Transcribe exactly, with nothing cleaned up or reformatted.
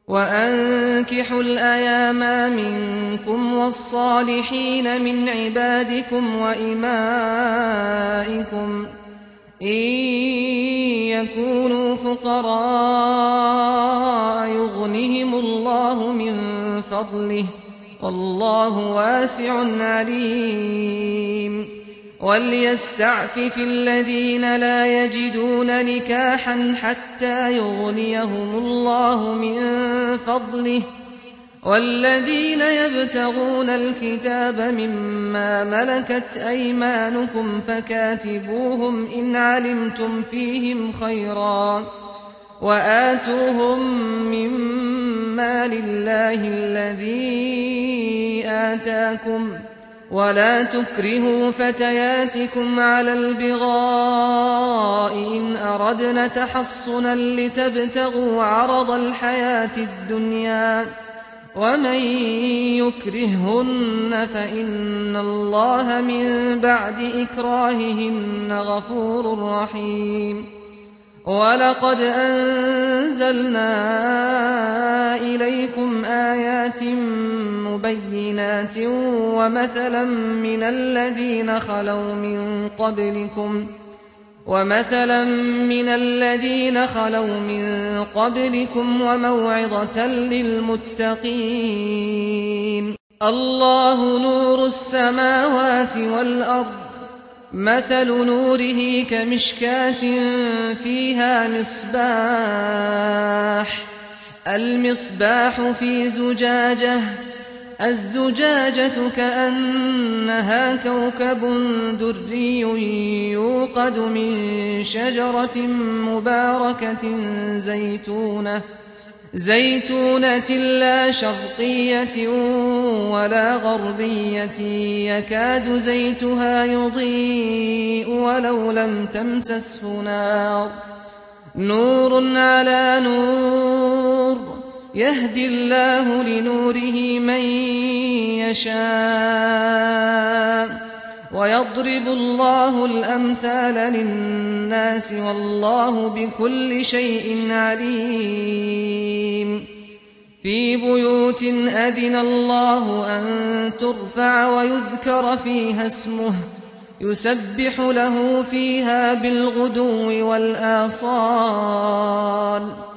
وأنكحوا الأيام منكم والصالحين من عبادكم وإمائكم إن يكونوا فقراء يغنهم الله من فضله والله واسع عليم وليستعفف الذين لا يجدون نكاحا حتى يغنيهم الله من فضله والذين يبتغون الكتاب مما ملكت أيمانكم فكاتبوهم إن علمتم فيهم خيرا وآتوهم مما لله الذي آتاكم ولا تكرهوا فتياتكم على البغاء إن أردنا تحصنا لتبتغوا عرض الحياة الدنيا ومن يكرههن فإن الله من بعد إكراههن غفور رحيم ولقد أنزلنا إليكم آيات مبينات ومثلا من الذين خلوا من قبلكم ومثلا من الذين خلوا من قبلكم وموعظة للمتقين الله نور السماوات والأرض مثل نوره كمشكاة فيها مصباح المصباح في زجاجة الزجاجة كأنها كوكب دري يوقد من شجرة مباركة زيتونة زيتونة لا شرقية ولا غربية يكاد زيتها يضيء ولو لم تمسسه نار نور على نور يهدي الله لنوره من يشاء ويضرب الله الأمثال للناس والله بكل شيء عليم في بيوت أذن الله أن ترفع ويذكر فيها اسمه يسبح له فيها بالغدو والآصال